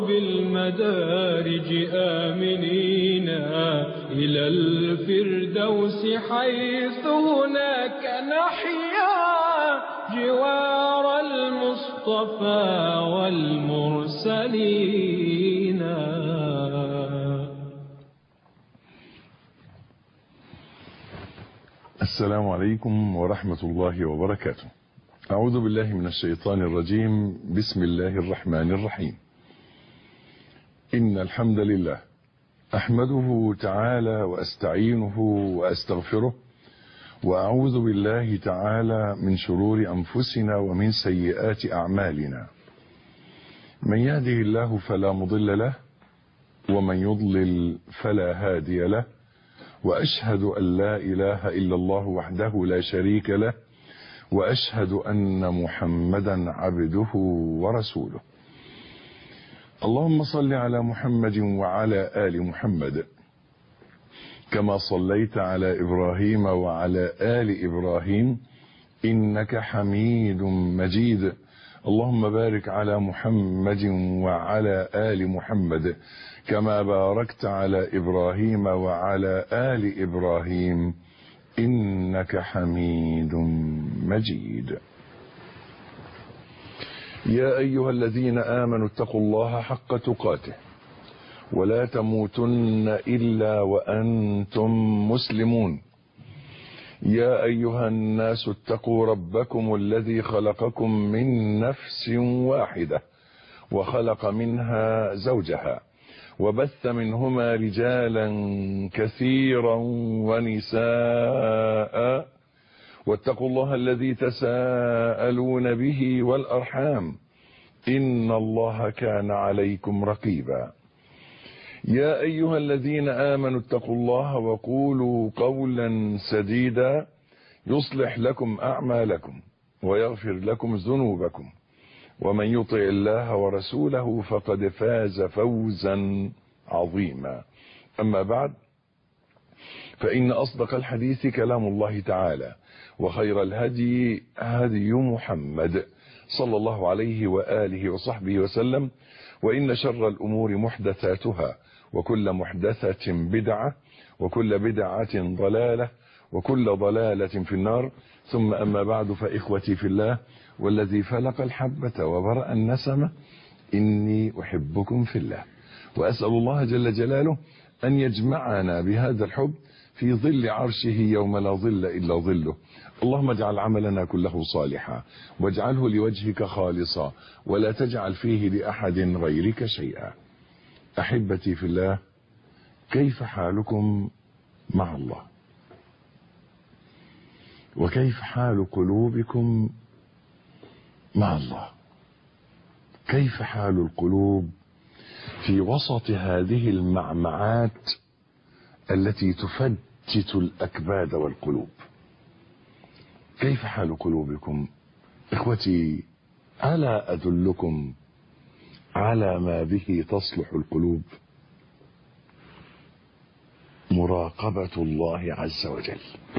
بالمدارج آمنين إلى الفردوس حيث هناك نحيا جوار المصطفى والمرسلين. السلام عليكم ورحمة الله وبركاته. أعوذ بالله من الشيطان الرجيم. بسم الله الرحمن الرحيم. إن الحمد لله أحمده تعالى وأستعينه وأستغفره، وأعوذ بالله تعالى من شرور أنفسنا ومن سيئات أعمالنا. من يهده الله فلا مضل له، ومن يضلل فلا هادي له، وأشهد أن لا إله إلا الله وحده لا شريك له، وأشهد أن محمدا عبده ورسوله. اللهم صل على محمد وعلى آل محمد كما صليت على إبراهيم وعلى آل إبراهيم إنك حميد مجيد. اللهم بارك على محمد وعلى آل محمد كما باركت على إبراهيم وعلى آل إبراهيم إنك حميد مجيد. يا أيها الذين آمنوا اتقوا الله حق تقاته ولا تموتن إلا وأنتم مسلمون. يا أيها الناس اتقوا ربكم الذي خلقكم من نفس واحدة وخلق منها زوجها وبث منهما رجالا كثيرا ونساء، واتقوا الله الذي تساءلون به والأرحام إن الله كان عليكم رقيبا. يا أيها الذين آمنوا اتقوا الله وقولوا قولا سديدا يصلح لكم أعمالكم ويغفر لكم ذنوبكم، ومن يطع الله ورسوله فقد فاز فوزا عظيما. أما بعد، فإن أصدق الحديث كلام الله تعالى، وخير الهدي هدي محمد صلى الله عليه وآله وصحبه وسلم، وإن شر الأمور محدثاتها، وكل محدثة بدعة، وكل بدعة ضلالة، وكل ضلالة في النار. ثم أما بعد، فإخوتي في الله والذي فلق الحبة وبرأ النسمة، إني أحبكم في الله، وأسأل الله جل جلاله أن يجمعنا بهذا الحب في ظل عرشه يوم لا ظل إلا ظله. اللهم اجعل عملنا كله صالحا، واجعله لوجهك خالصا، ولا تجعل فيه لأحد غيرك شيئا. أحبتي في الله، كيف حالكم مع الله؟ وكيف حال قلوبكم مع الله؟ كيف حال القلوب في وسط هذه المعمعات التي تفتت الأكباد والقلوب؟ كيف حال قلوبكم؟ إخوتي، ألا أدلكم على ما به تصلح القلوب؟ مراقبة الله عز وجل.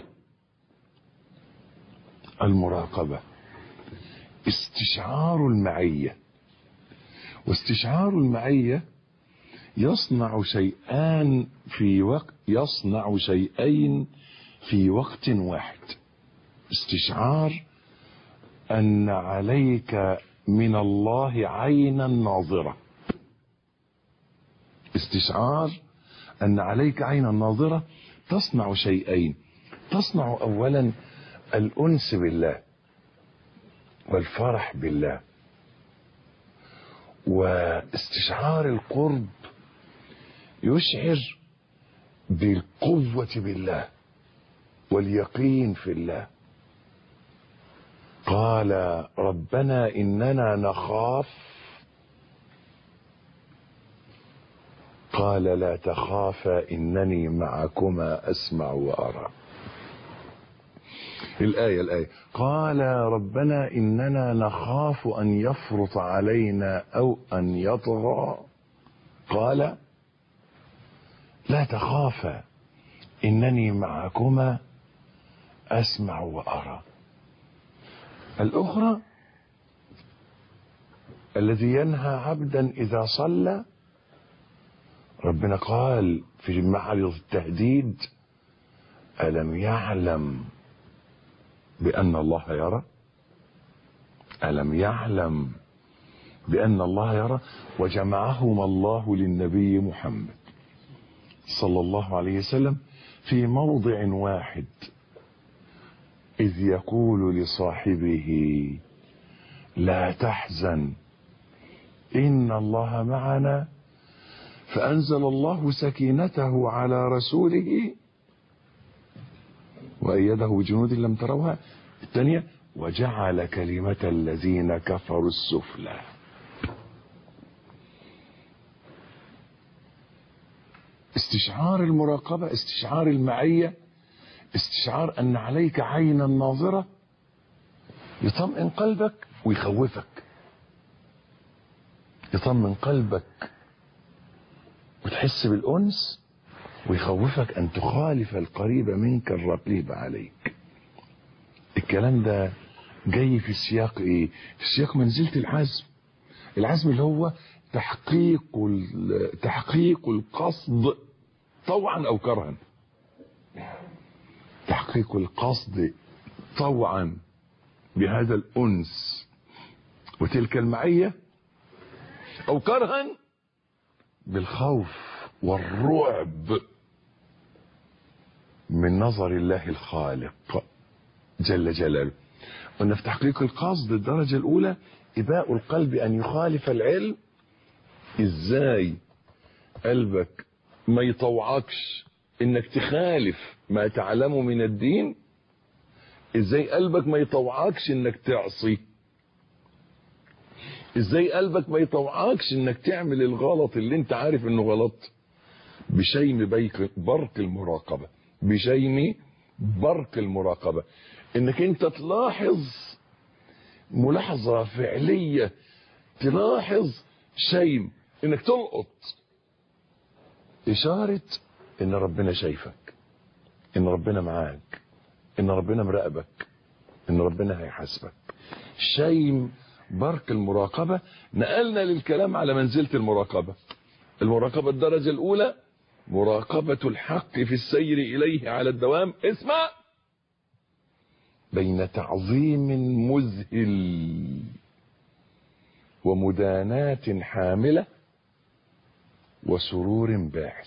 المراقبة استشعار المعية، واستشعار المعية يصنع شيئين في وقت واحد. استشعار أن عليك من الله عينا ناظرة. استشعار أن عليك عينا ناظرة تصنع شيئين. تصنع أولا الأنس بالله والفرح بالله، واستشعار القرب يشعر بالقوة بالله واليقين في الله. قال ربنا إننا نخاف، قال لا تخافا إنني معكما أسمع وأرى. الآية قال ربنا إننا نخاف أن يفرط علينا أو أن يطغى، قال لا تخافا إنني معكما أسمع وأرى. الأخرى الذي ينهى عبدا إذا صلى. ربنا قال في معرض التهديد: ألم يعلم بأن الله يرى؟ ألم يعلم بأن الله يرى؟ وجمعهما الله للنبي محمد صلى الله عليه وسلم في موضع واحد، إذ يقول لصاحبه: لا تحزن إن الله معنا، فأنزل الله سكينته على رسوله وأيده بجنود لم تروها. الثانية: وجعل كلمة الذين كفروا السفلى. استشعار المراقبة، استشعار المعية، استشعار أن عليك عينا ناظرة يطمئن قلبك ويخوفك. يطمئن قلبك وتحس بالأنس، ويخوفك أن تخالف القريب منك الرقيب عليك. الكلام ده جاي في سياق إيه؟ في سياق منزلة العزم. العزم اللي هو تحقيق القصد طوعا أو كرها. تحقيق القصد طوعا بهذا الأنس وتلك المعية، أو كرها بالخوف والرعب من نظر الله الخالق جل جلاله. قلنا في تحقيق القصد الدرجة الأولى إباء القلب أن يخالف العلم. إزاي قلبك ما يطوعكش إنك تخالف ما تعلمه من الدين؟ إزاي قلبك ما يطوعكش إنك تعصي؟ إزاي قلبك ما يطوعكش إنك تعمل الغلط اللي أنت عارف إنه غلط؟ بشيم برق المراقبة، بشيم برق المراقبة، إنك أنت تلاحظ ملاحظة فعلية، تلاحظ شيم، إنك تلقط إشارة إن ربنا شايفك، إن ربنا معاك، إن ربنا مراقبك، إن ربنا هيحاسبك. شيم برق المراقبة. نقلنا للكلام على منزلة المراقبة. المراقبة الدرجة الأولى مراقبة الحق في السير إليه على الدوام. اسمع: بين تعظيم مذهل ومداناة حاملة وسرور باعث.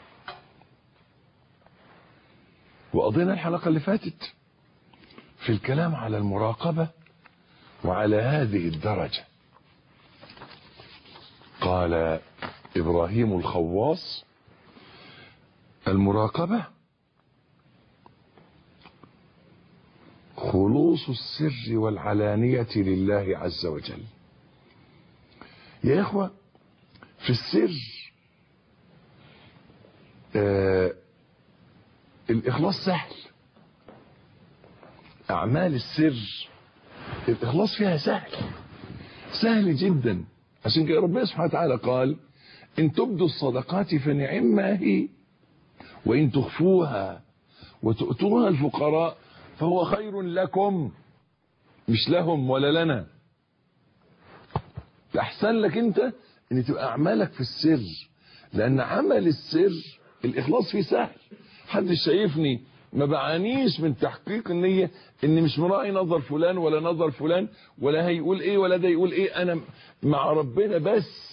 وقضينا الحلقة اللي فاتت في الكلام على المراقبة وعلى هذه الدرجة. قال إبراهيم الخواص: المراقبة خلوص السر والعلانية لله عز وجل. يا إخوة، في السر الإخلاص سهل. أعمال السر الإخلاص فيها سهل جدا. عشان كده ربنا سبحانه وتعالى قال: إن تبدوا الصدقات فنعما هي، وإن تخفوها وتؤتوها الفقراء فهو خير لكم. مش لهم ولا لنا، أحسن لك أنت أن تبقى أعمالك في السر، لأن عمل السر الإخلاص فيه سهل. حد شايفني ما بعانيش من تحقيق النية، إني مش مراعي نظر فلان ولا نظر فلان ولا هيقول إيه ولا ده يقول إيه، أنا مع ربنا بس.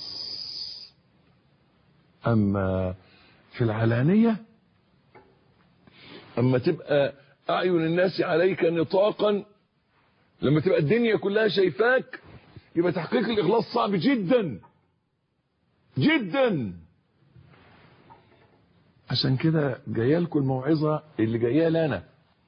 أما في العلانية، أما تبقى أعين الناس عليك نطاقا، لما تبقى الدنيا كلها شايفاك، يبقى تحقيق الإخلاص صعب جدا جدا. عشان كده جايه لكم الموعظة اللي جايه لنا.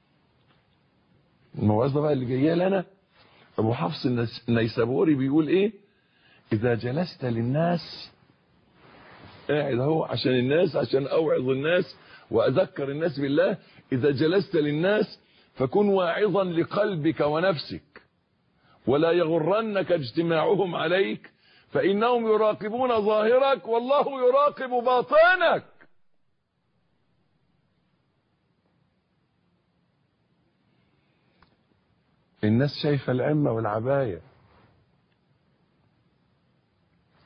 الموعظة بقى اللي جايه لنا، أبو حفص النيسابوري بيقول إيه: إذا جلست للناس، قاعد اهو عشان الناس، عشان أوعظ الناس وأذكر الناس بالله. إذا جلست للناس فكن واعظا لقلبك ونفسك، ولا يغرنك اجتماعهم عليك، فإنهم يراقبون ظاهرك والله يراقب باطنك. الناس شايفة العمة والعباية،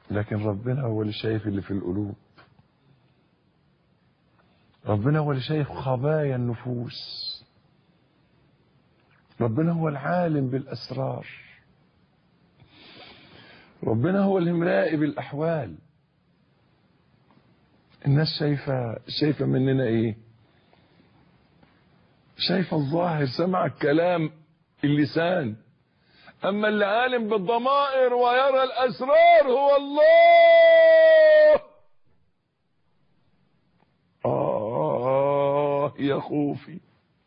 لكن ربنا هو اللي شايف اللي في القلوب. ربنا هو اللي شايف خبايا النفوس. ربنا هو العالم بالأسرار. ربنا هو اللي مراقب الأحوال. الناس شايفة مننا ايه؟ شايفة الظاهر، سمع الكلام اللسان. اما اللي عالم بالضمائر ويرى الاسرار هو الله. يا خوفي.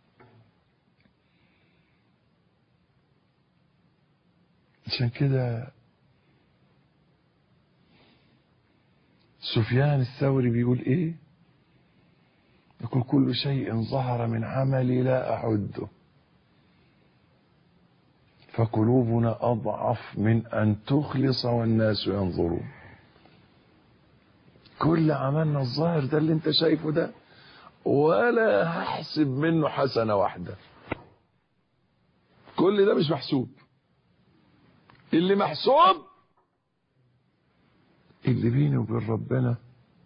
عشان كده سفيان الثوري بيقول ايه؟ يقول كل شيء ظهر من عملي لا أعده، فقلوبنا أضعف من أن تخلص والناس ينظرون. كل عملنا الظاهر ده اللي انت شايفه ده ولا هحسب منه حسنة واحدة. كل ده مش محسوب. اللي محسوب اللي بيني وبين ربنا،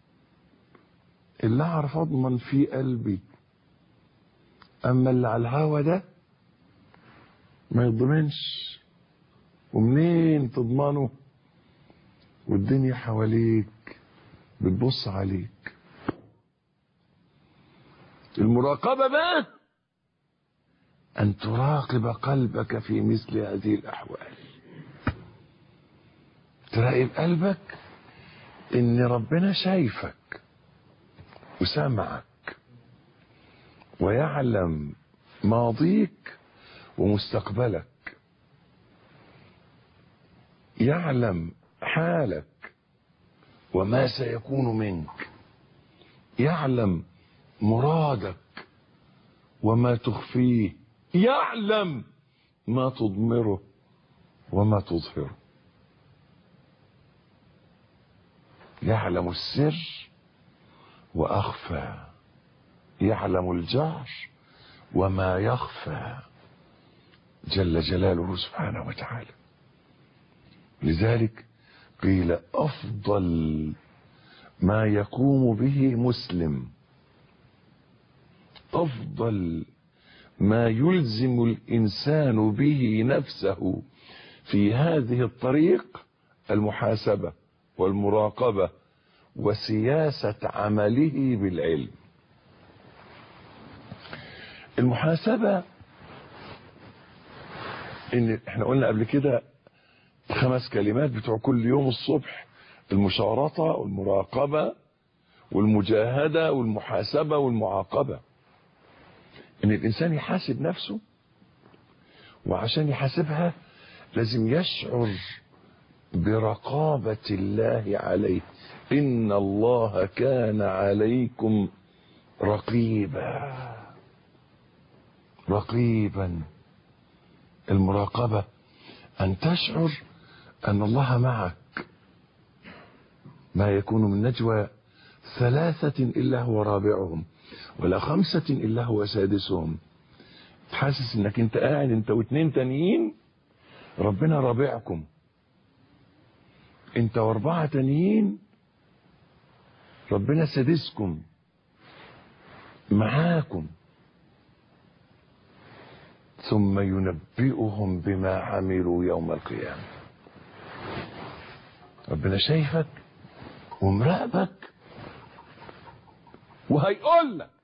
اللي اعرف اضمن فيه قلبي. اما اللي على الهوا ده ما يضمنش. ومنين تضمنه والدنيا حواليك بتبص عليك؟ المراقبة بقى ان تراقب قلبك في مثل هذه الاحوال. تراقب قلبك ان ربنا شايفك وسامعك ويعلم ماضيك ومستقبلك، يعلم حالك وما سيكون منك، يعلم مرادك وما تخفيه، يعلم ما تضمره وما تظهره، يعلم السر وأخفى، يعلم الجهر وما يخفى جل جلاله سبحانه وتعالى. لذلك قيل أفضل ما يقوم به مسلم، أفضل ما يلزم الإنسان به نفسه في هذه الطريق المحاسبة والمراقبة وسياسة عمله بالعلم. المحاسبة ان احنا قلنا قبل كده 5 كلمات بتوع كل يوم الصبح: المشارطة والمراقبة والمجاهدة والمحاسبة والمعاقبة. ان الانسان يحاسب نفسه، وعشان يحاسبها لازم يشعر برقابة الله عليه. إن الله كان عليكم رقيبا. رقيبا. المراقبة أن تشعر أن الله معك. ما يكون من نجوى 3 إلا هو رابعهم ولا 5 إلا هو سادسهم. تحسس انك انت قاعد انت و2 تانيين، ربنا رابعكم. انت و4 تانيين، ربنا سادسكم معاكم. ثم ينبئهم بما عملوا يوم القيامة. ربنا شايفك ومراقبك وهيقول لك،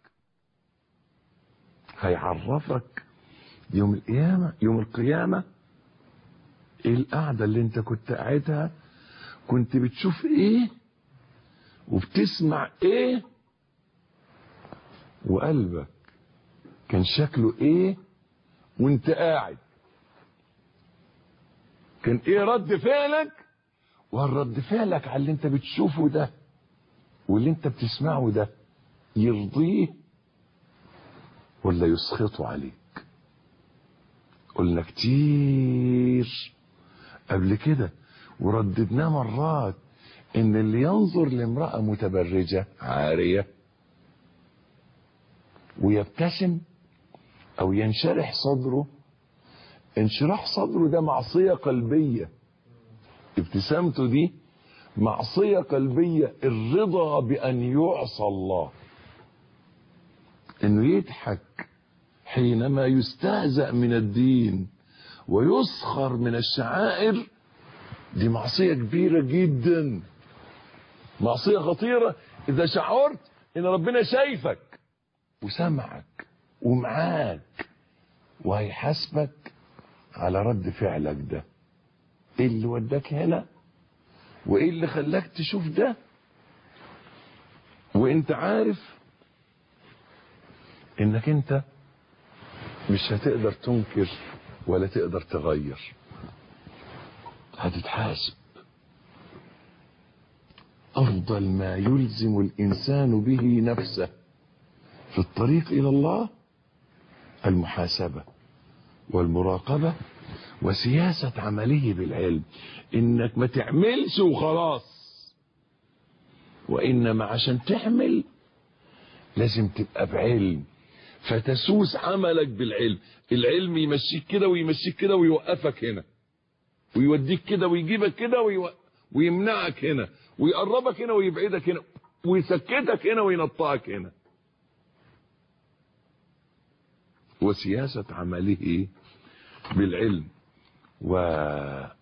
هيعرفك يوم القيامة ايه القعدة اللي انت كنت قاعدها، كنت بتشوف ايه وبتسمع ايه، وقلبك كان شكله ايه وانت قاعد. كان ايه رد فعلك، والرد فعلك على اللي انت بتشوفه ده واللي انت بتسمعه ده يرضيه ولا يسخطه عليك. قلنا كتير قبل كده ورددناه مرات ان اللي ينظر لامرأة متبرجة عارية ويبتسم او ينشرح صدره، انشراح صدره ده معصية قلبية. ابتسامته دي معصية قلبية الرضا بأن يعصى الله، انه يضحك حينما يستهزأ من الدين ويسخر من الشعائر. دي معصية كبيرة جدا، معصية خطيرة. اذا شعرت ان ربنا شايفك وسمعك ومعاك وهيحاسبك على رد فعلك ده، ايه اللي وداك هنا وايه اللي خلاك تشوف ده، وانت عارف انك انت مش هتقدر تنكر ولا تقدر تغير، هتتحاسب. افضل ما يلزم الانسان به نفسه في الطريق الى الله المحاسبة والمراقبة وسياسة عملية بالعلم، انك ما تعملش وخلاص، وانما عشان تعمل لازم تبقى بعلم، فتسوس عملك بالعلم. العلم يمشيك كده ويمشيك كده ويوقفك هنا، ويوديك كده ويجيبك كده ويمنعك هنا، ويقربك هنا ويبعدك هنا، ويسكتك هنا وينطعك هنا. وسياسة عمله بالعلم. وأهل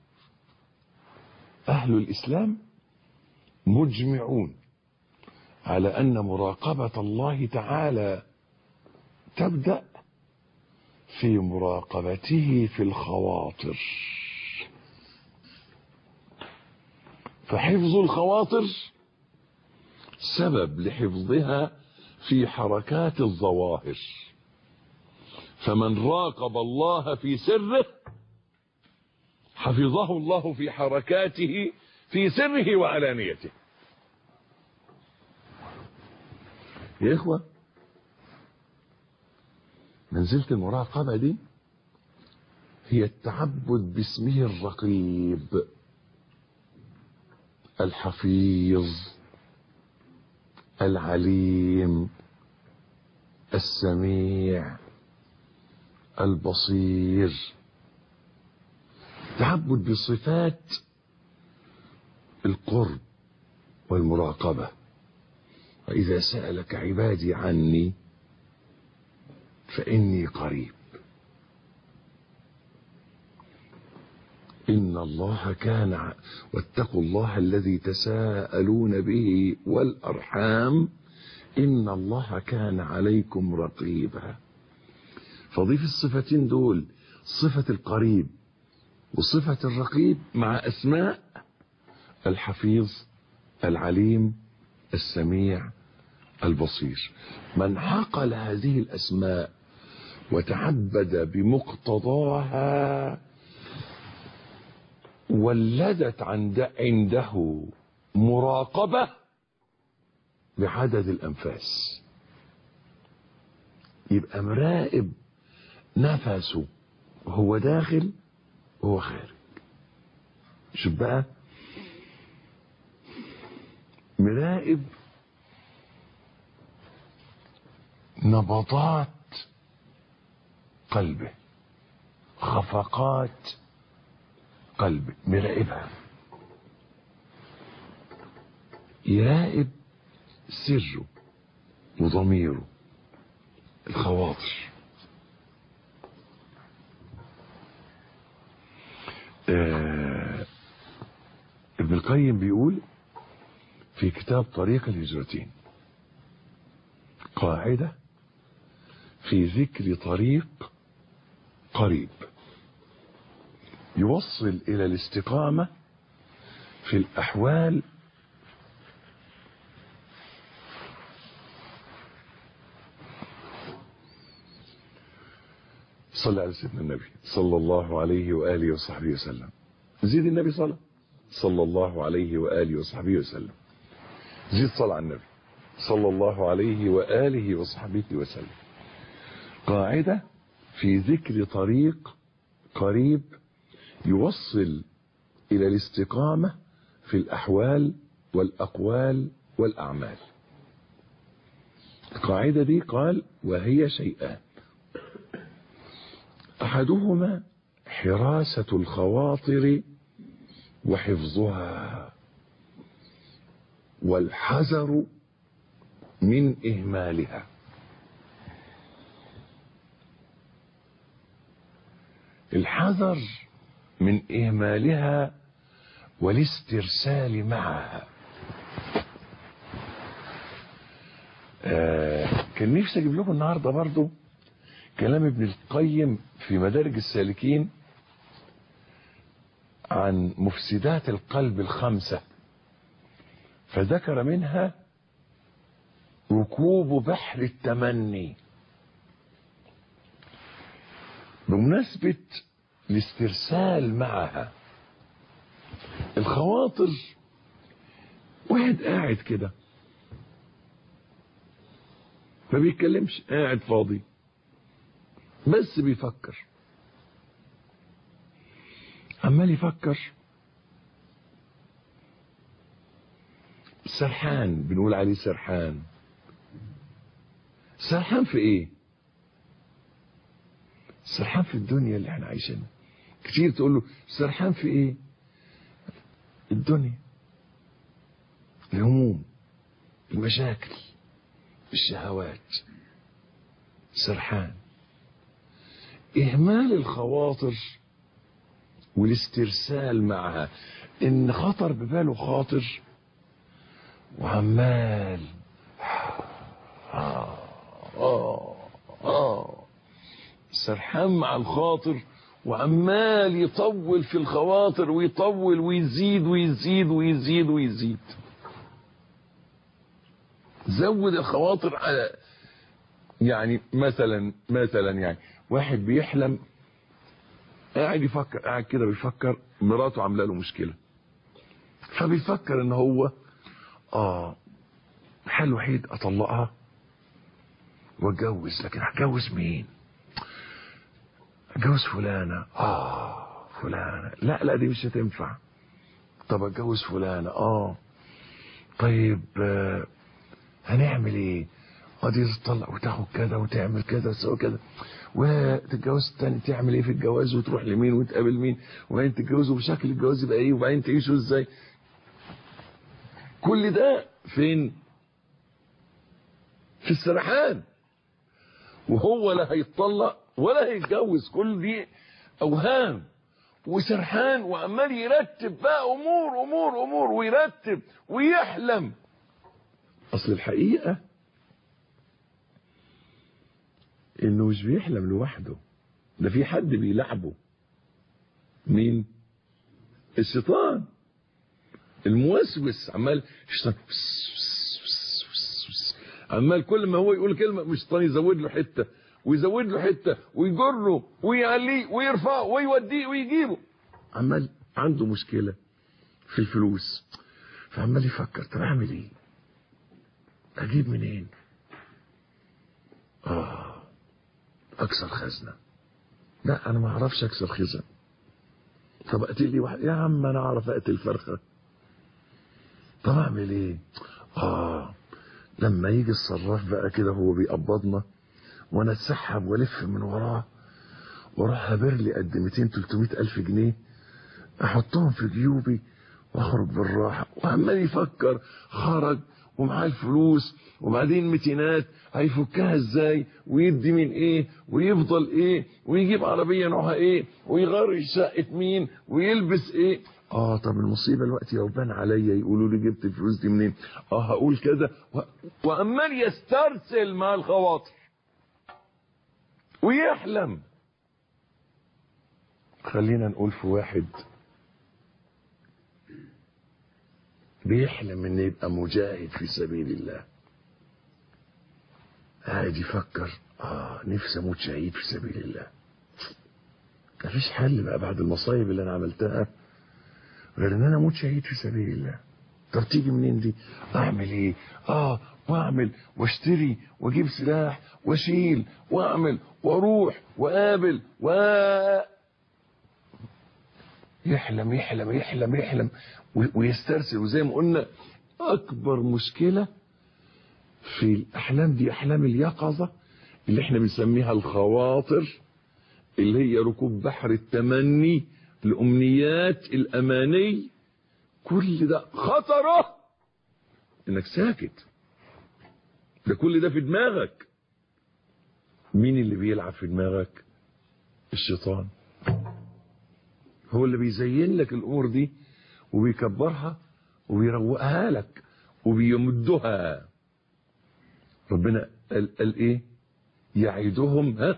الإسلام مجمعون على أن مراقبة الله تعالى تبدأ في مراقبته في الخواطر، فحفظ الخواطر سبب لحفظها في حركات الظواهر. فمن راقب الله في سره حفظه الله في حركاته في سره وعلانيته. يا إخوة، منزلة المراقبة دي هي التعبد باسمه الرقيب الحفيظ العليم السميع البصير. تعبد بصفات القرب والمراقبة. وإذا سألك عبادي عني فإني قريب. إن الله كان واتقوا الله الذي تساءلون به والأرحام إن الله كان عليكم رقيبا. فضيف الصفتين دول، صفة القريب وصفة الرقيب، مع أسماء الحفيظ العليم السميع البصير. من عقل هذه الأسماء وتعبد بمقتضاها ولدت عنده مراقبة بعدد الأنفاس. يبقى مراقب نفسه وهو داخل وهو خارج. شوف بقى، مراقب نبضات قلبه، خفقات قلبه، مراقبها. يراقب سره وضميره، الخواطر. ابن القيم بيقول في كتاب طريق الهجرتين قاعدة في ذكر طريق قريب يوصل إلى الاستقامة في الأحوال صلى على سيدنا النبي صلى الله عليه وآله وصحبه وسلم. زيد النبي صلى الله عليه وآله وصحبه وسلم. زيد صلى على النبي صلى الله عليه وآله وصحبه وسلم. قاعدة في ذكر طريق قريب يوصل إلى الاستقامة في الأحوال والأقوال والأعمال. القاعدة دي قال وهي شيئان: أحدهما حراسة الخواطر وحفظها، والحذر من إهمالها. الحذر من إهمالها والاسترسال معها. كان نفسي أجيب لكم النهاردة برضو كلام ابن القيم في مدارج السالكين عن مفسدات القلب ال5، فذكر منها ركوب بحر التمني. بمناسبة الاسترسال معها، الخواطر، واحد قاعد كده ما بيتكلمش، قاعد فاضي بس بيفكر، عمال يفكر، سرحان، بنقول عليه سرحان. سرحان في ايه؟ سرحان في الدنيا اللي احنا عايشينها. كتير تقول له سرحان في ايه؟ الدنيا، الهموم، المشاكل، الشهوات، سرحان. إهمال الخواطر والاسترسال معها، إن خطر بباله خاطر وعمال سرحان مع الخاطر وعمال يطول في الخواطر، ويطول ويزيد ويزيد ويزيد ويزيد. زود الخواطر على، يعني مثلا يعني واحد بيحلم، قاعد يفكر، قاعد كده بيفكر مراته عامله له مشكله، فبيفكر ان هو الحل الوحيد اطلقها واتجوز. لكن هتجوز مين؟ اتجوز فلانه. فلانه، لا دي مش هتنفع. طب اتجوز فلانه. طيب هنعمل ايه؟ دي تطلق وتاخد كذا وتعمل كذا وتسوي كذا، وتتجوز تاني تعمل ايه في الجواز، وتروح لمين وتقابل مين، وبعدين تتجوزوا بشكل الجواز يبقى ايه، وبعدين تعيشوا ازاي. كل ده فين؟ في السرحان. وهو لا هيتطلق ولا هيتجوز، كل دي اوهام وسرحان، وعمال يرتب بقى امور ويرتب ويحلم. اصل الحقيقه انه مش بيحلم لوحده، ده في حد بيلعبه. مين؟ الشيطان الموسوس. عمال الشيطان عمال كل ما هو يقول كلمه الشيطان يزود له حته ويزود له حته ويجره ويعليه ويرفعه ويوديه ويجيبه. عمال عنده مشكله في الفلوس، فعمال يفكر طب اعمل ايه؟ اجيب منين؟ اكسر خزنه. لا انا ما اعرفش اكسر خزن. طب اقتل لي واحد. يا عم انا اعرف اقتل فرخه. طب اعمل ايه؟ لما يجي الصراف بقى كده هو بيقبضنا وانا اتسحب والف من وراه واروح هبر لي قد 200-300 الف جنيه، احطهم في جيوبي واخرج بالراحه. وعمال يفكر، خرج ومعاه الفلوس، وبعدين متينات هيفكها ازاي، ويدي من ايه، ويفضل ايه، ويجيب عربيه نوعها ايه، ويغير شقه مين، ويلبس ايه. طب المصيبه الوقت لو بان عليا يقولوا لي جبت الفلوس دي منين، هقول كذا وعمال يسترسل مع الخواطر ويحلم. خلينا نقول في واحد بيحلم ان يبقى مجاهد في سبيل الله، قاعد يفكر نفسي اموت شهيد في سبيل الله. مفيش حل بقى بعد المصايب اللي انا عملتها غير ان انا اموت شهيد في سبيل الله. طب تيجي منين دي؟ اعمل ايه؟ واعمل واشتري واجيب سلاح واشيل واعمل واروح واقابل يحلم يحلم يحلم يحلم ويسترسل. وزي ما قلنا اكبر مشكله في الاحلام دي احلام اليقظه اللي احنا بنسميها الخواطر، اللي هي ركوب بحر التمني، الامنيات، الاماني. كل ده خطره انك ساكت. ده كل ده في دماغك. مين اللي بيلعب في دماغك؟ الشيطان. هو اللي بيزين لك الامور دي وبيكبرها وبيروقها لك وبيمدها. ربنا قال ايه؟ يعدهم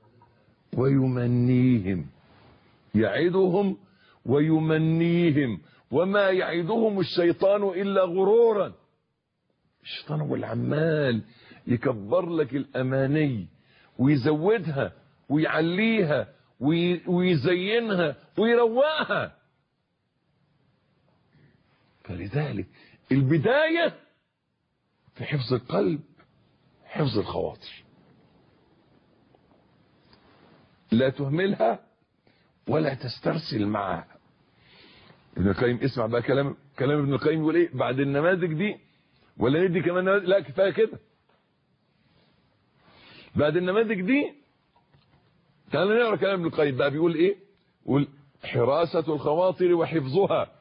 ويمنيهم. يعدهم ويمنيهم وما يعدهم الشيطان الا غرورا. الشيطان هو العمال يكبر لك الاماني ويزودها ويعليها ويزينها ويروقها. فلذلك البداية في حفظ القلب، حفظ الخواطر. لا تهملها ولا تسترسل معها. ابن القيم، اسمع بقى كلام ابن القيم يقول ايه بعد النماذج دي، ولا ندي كمان نماذج؟ لا كفايه كده. بعد النماذج دي تعالى نقرا كلام ابن القيم بقى. بيقول ايه؟ يقول حراسة الخواطر وحفظها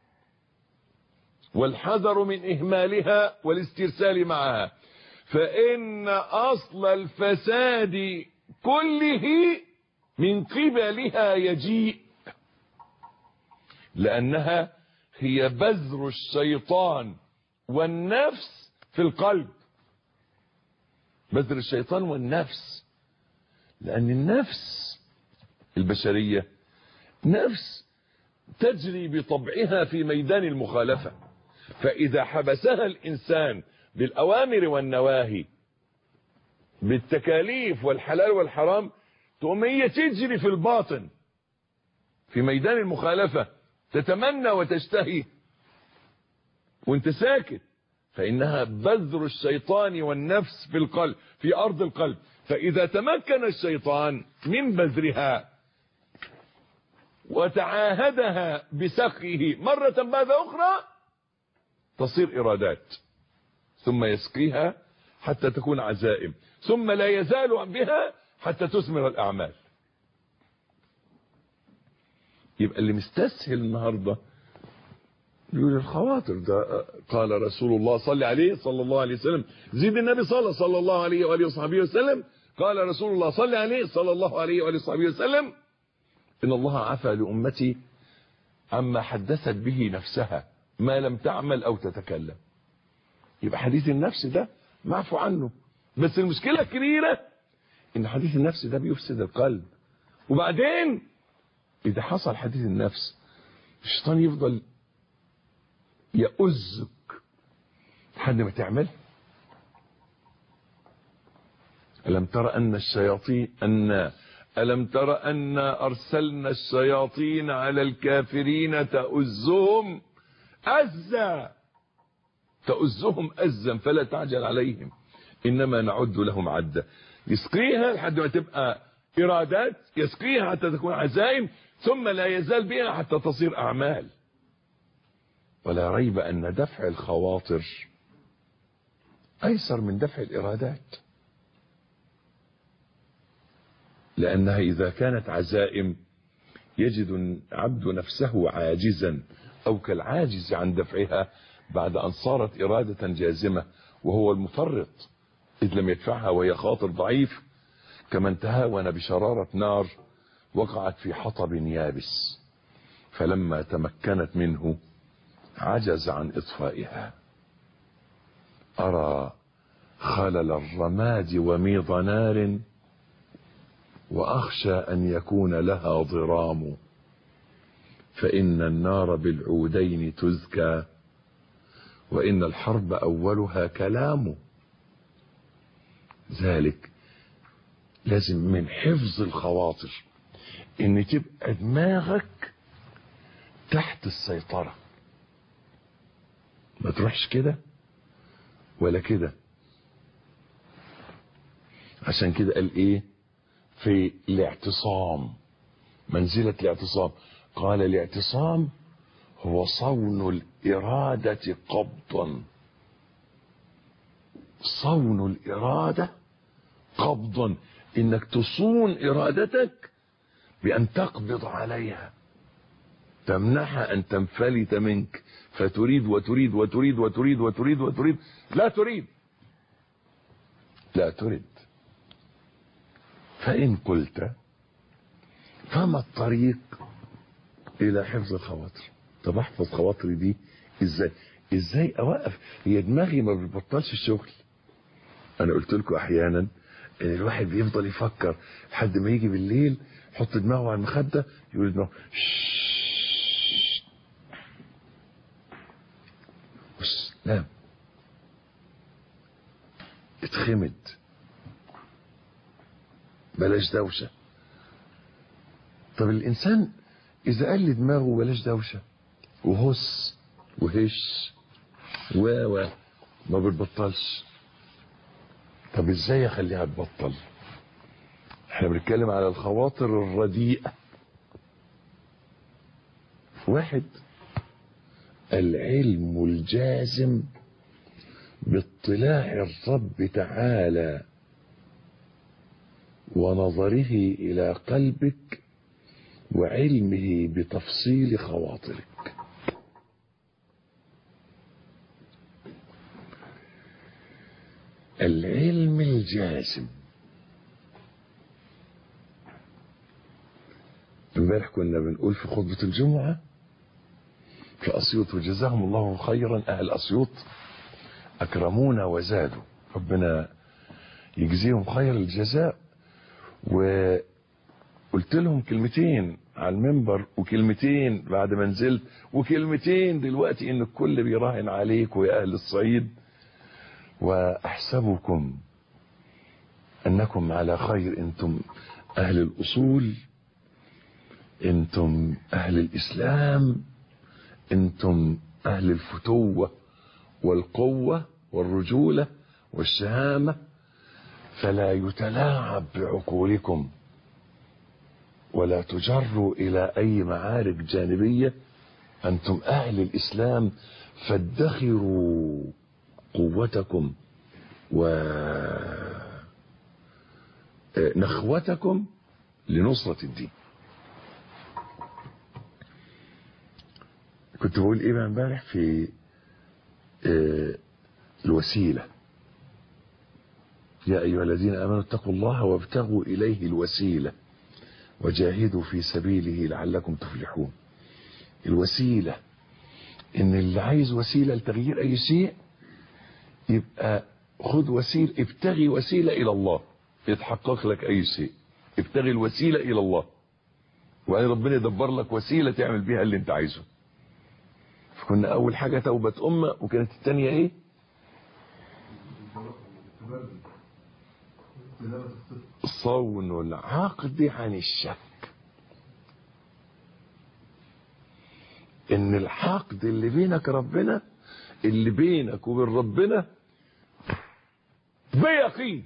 والحذر من إهمالها والاسترسال معها، فإن أصل الفساد كله من قبلها يجيء، لأنها هي بذر الشيطان والنفس في القلب. بذر الشيطان والنفس، لأن النفس البشرية نفس تجري بطبعها في ميدان المخالفة، فإذا حبسها الإنسان بالأوامر والنواهي، بالتكاليف والحلال والحرام، تقوم هي تجري في الباطن في ميدان المخالفة، تتمنى وتشتهي وانت ساكت. فإنها بذر الشيطان والنفس في القلب، في أرض القلب. فإذا تمكن الشيطان من بذرها وتعاهدها بسقيه مرة بعد أخرى، تصير إرادات، ثم يسقيها حتى تكون عزائم، ثم لا يزال بها حتى تثمر الأعمال. يبقى اللي مستسهل النهارده يقول الخواطر ده قال رسول الله صلى عليه صلى الله عليه وسلم، زيد النبي صلى الله عليه وآله وصحبه وسلم، قال رسول الله صلى عليه صلى الله عليه وآله وصحبه وسلم إن الله عفى لأمتي عما حدثت به نفسها ما لم تعمل أو تتكلم. يبقى حديث النفس ده معفو عنه، بس المشكلة الكبيرة إن حديث النفس ده بيفسد القلب. وبعدين إذا حصل حديث النفس، الشيطان يفضل يؤزك لحد ما تعمل. ألم تر أن أرسلنا الشياطين على الكافرين تؤزهم أزا فلا تعجل عليهم إنما نعد لهم عدا. يسقيها لحد ما تبقى إرادات، يسقيها حتى تكون عزائم، ثم لا يزال بها حتى تصير أعمال. ولا ريب أن دفع الخواطر أيسر من دفع الإرادات، لأنها إذا كانت عزائم يجد العبد نفسه عاجزا أو كالعاجز عن دفعها بعد أن صارت إرادة جازمة، وهو المفرط إذ لم يدفعها وهي خاطر ضعيف، كمن تهاون بشرارة نار وقعت في حطب يابس فلما تمكنت منه عجز عن إطفائها. أرى خلل الرماد وميض نار وأخشى أن يكون لها ضرام، فإن النار بالعودين تزكى وإن الحرب أولها كلام. ذلك لازم من حفظ الخواطر إن تبقى دماغك تحت السيطرة، ما تروحش كده ولا كده. عشان كده قال ايه في الاعتصام، منزلة الاعتصام؟ قال الاعتصام هو صون الإرادة قبضا. صون الإرادة قبضا، انك تصون إرادتك بأن تقبض عليها، تمنعها أن تنفلت منك، فتريد وتريد وتريد وتريد وتريد وتريد، لا تريد، لا تريد. فإن قلت فما الطريق إلى حفظ الخواطر؟ طب أحفظ خواطري دي إزاي أوقف؟ هي دماغي ما بتبطلش الشغل. أنا قلت لكم أحيانا إن الواحد بيفضل يفكر لحد ما يجي بالليل، يحط دماغه على المخدة، يقول دماغه بس نام، اتخمد، بلاش دوشة. طب الإنسان إذا قال لدماغه بلاش دوشة وهس وهش ما بتبطلش، طب إزاي أخليها تبطل؟ احنا بنتكلم على الخواطر الرديئة. واحد، العلم الجازم باطلاع الرب تعالى ونظره إلى قلبك وعلمه بتفصيل خواطرك. العلم الجازم. امبارح كنا بنقول في خطبة الجمعة في أسيوط، وجزاهم الله خيرا أهل أسيوط، أكرمونا وزادوا، ربنا يجزيهم خير الجزاء. وقلت لهم كلمتين على المنبر وكلمتين بعد ما نزلت وكلمتين دلوقتي، إن الكل بيراهن عليكم يا أهل الصعيد، وأحسبكم أنكم على خير. أنتم أهل الأصول، أنتم أهل الإسلام، أنتم أهل الفتوة والقوة والرجولة والشهامة، فلا يتلاعب بعقولكم ولا تجروا إلى أي معارك جانبية. أنتم أهل الإسلام، فادخروا قوتكم ونخوتكم لنصرة الدين. كنت بقول ايه بقى امبارح في الوسيلة؟ يا ايها الذين امنوا اتقوا الله وابتغوا اليه الوسيلة وجاهدوا في سبيله لعلكم تفلحون. الوسيلة، ان اللي عايز وسيلة لتغيير اي شيء يبقى خذ وسيلة، ابتغي وسيلة الى الله يتحقق لك اي شيء. ابتغي الوسيلة الى الله، وأي ربنا يدبر لك وسيلة تعمل بيها اللي انت عايزه. فكنا اول حاجة توبة امة، وكانت الثانية ايه؟ صون العقد عن الشك. ان العقد اللي بينك ربنا، اللي بينك وبين ربنا بيقين،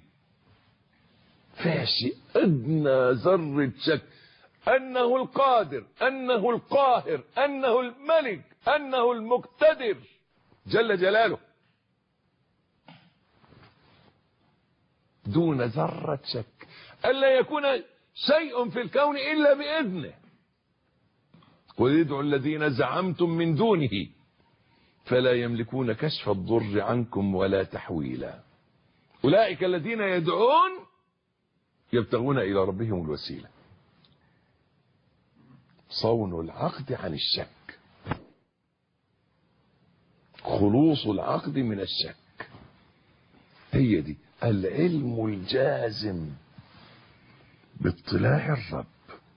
فيش ادنى ذرة شك انه القادر، انه القاهر، انه الملك، انه المقتدر جل جلاله، دون ذرة شك. ألا يكون شيء في الكون إلا بإذنه. ويدعو الذين زعمتم من دونه فلا يملكون كشف الضر عنكم ولا تحويلا. أولئك الذين يدعون يبتغون إلى ربهم الوسيلة. صون العقد عن الشك، خلوص العقد من الشك. هي دي العلم الجازم باطلاع الرب.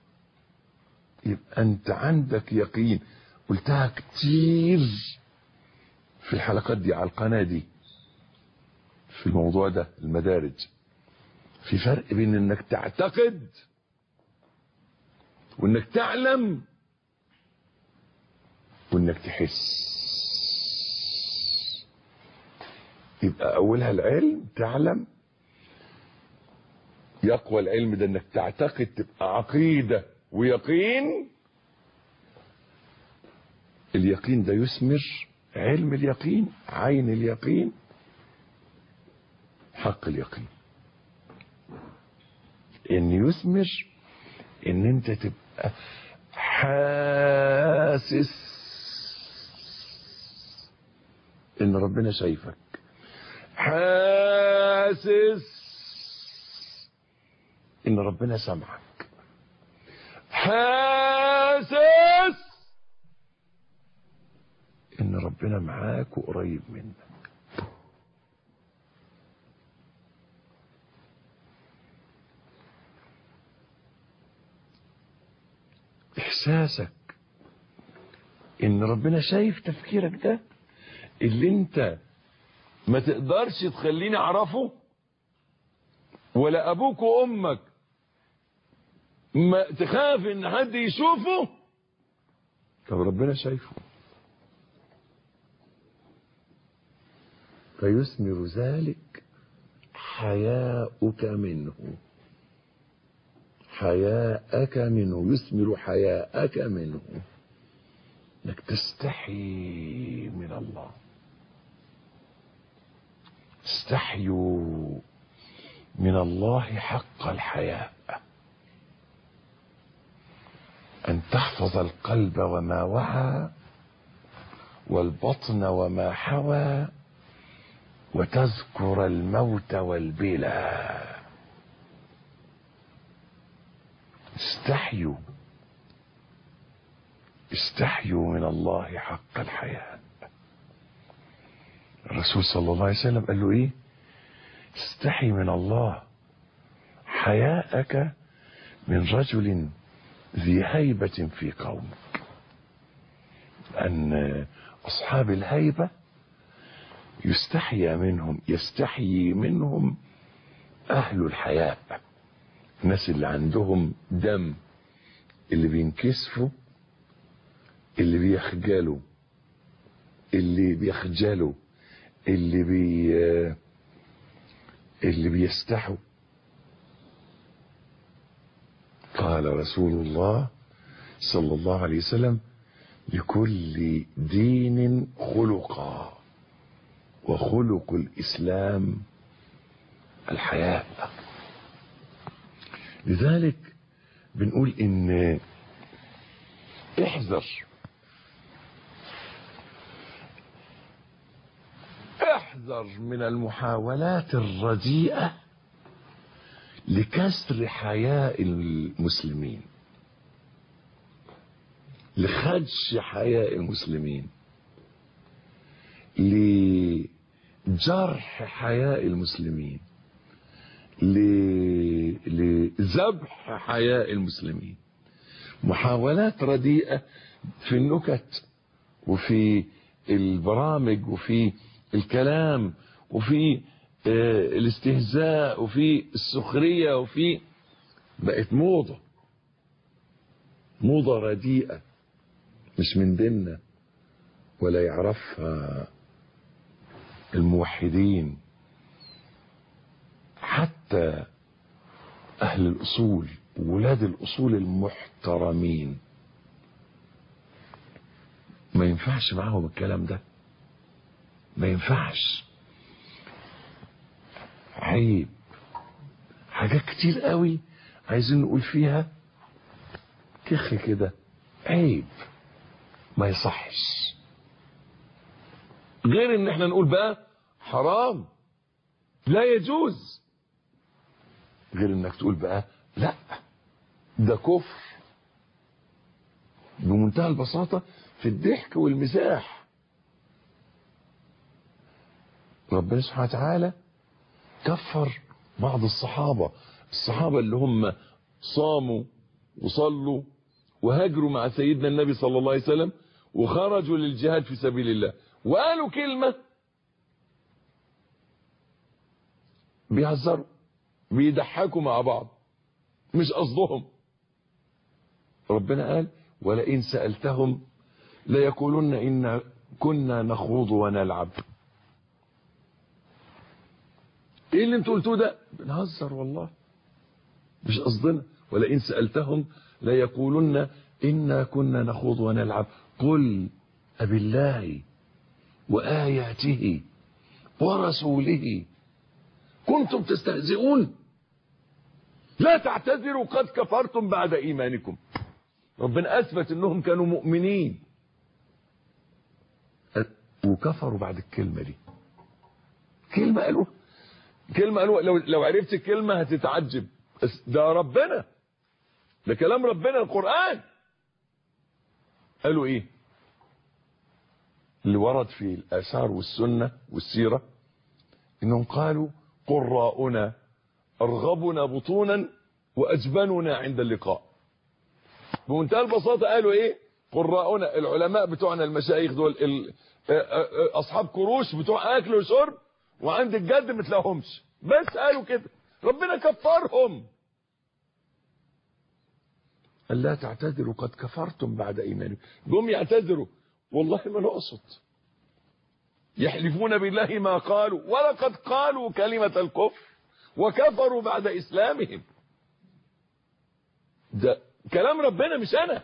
يبقى انت عندك يقين. قلتها كتير في الحلقات دي على القناة دي في الموضوع ده، المدارج. في فرق بين انك تعتقد وانك تعلم وانك تحس. يبقى اولها العلم، تعلم. يقوى العلم ده انك تعتقد، تبقى عقيدة ويقين. اليقين ده يثمر، علم اليقين، عين اليقين، حق اليقين. ان يثمر ان انت تبقى حاسس ان ربنا شايفك، حاسس ان ربنا سمعك، حاسس ان ربنا معاك وقريب منك. احساسك ان ربنا شايف تفكيرك ده اللي انت ما تقدرش تخليني اعرفه، ولا ابوك وامك ما تخاف ان حد يشوفه، طب ربنا شايفه فيثمر ذلك حياؤك منه، حياءك منه، يثمر حياءك منه، انك تستحي من الله. استحيوا من الله حق الحياء، أن تحفظ القلب وما وعى والبطن وما حوى وتذكر الموت والبلى. استحيوا من الله حق الحياء. الرسول صلى الله عليه وسلم قال له ايه؟ استحي من الله حياءك من رجل ذي هيبة في قومك. أن أصحاب الهيبة يستحيي منهم أهل الحياء، الناس اللي عندهم دم، اللي بينكسفوا، اللي بيخجلوا، اللي بيستحوا. قال رسول الله صلى الله عليه وسلم: لكل دين خلقا، وخلق الإسلام الحياء. لذلك بنقول إن احذر من المحاولات الرديئة لكسر حياء المسلمين، لخدش حياء المسلمين، لجرح حياء المسلمين، لذبح حياء المسلمين. محاولات رديئة في النكت وفي البرامج وفي الكلام وفي الاستهزاء وفي السخرية، وفي بقت موضة رديئة مش من ديننا ولا يعرفها الموحدين. حتى أهل الأصول وولاد الأصول المحترمين ما ينفعش معهم الكلام ده، ما ينفعش. عيب. حاجات كتير قوي عايزين نقول فيها كخ كده، عيب، ما يصحش. غير ان احنا نقول بقى حرام، لا يجوز، غير انك تقول بقى لا ده كفر، بمنتهى البساطة في الضحك والمزاح. ربنا سبحانه وتعالى كفر بعض الصحابة اللي هم صاموا وصلوا وهاجروا مع سيدنا النبي صلى الله عليه وسلم وخرجوا للجهاد في سبيل الله، وقالوا كلمة بيهزروا بيضحكوا مع بعض مش قصدهم. ربنا قال: ولئن سألتهم ليقولن إن كنا نخوض ونلعب. ايه اللي انتوا قلتوه ده؟ بنهزر والله مش قصدنا. ولئن سألتهم ليقولن إنا كنا نخوض ونلعب قل أبالله وآياته ورسوله كنتم تستهزئون لا تعتذروا قد كفرتم بعد إيمانكم. ربنا اثبت انهم كانوا مؤمنين وكفروا بعد الكلمة دي. كلمة قالوا لو عرفت الكلمة هتتعجب. ده ربنا، ده كلام ربنا القرآن. قالوا ايه اللي ورد في الآثار والسنة والسيرة؟ انهم قالوا قراؤنا ارغبنا بطونا واجبننا عند اللقاء. بمنتهى البساطة قالوا ايه؟ قراؤنا العلماء بتوعنا المشايخ دول اصحاب كروش بتوع اكل وشرب، وعند الجد ما تلاقيهمش. بس قالوا كده، ربنا كفرهم. قال لا تعتذروا قد كفرتم بعد ايمانكم. جم يعتذروا والله ما نقصد. يحلفون بالله ما قالوا ولقد قالوا كلمة الكفر وكفروا بعد اسلامهم. ده كلام ربنا مش انا.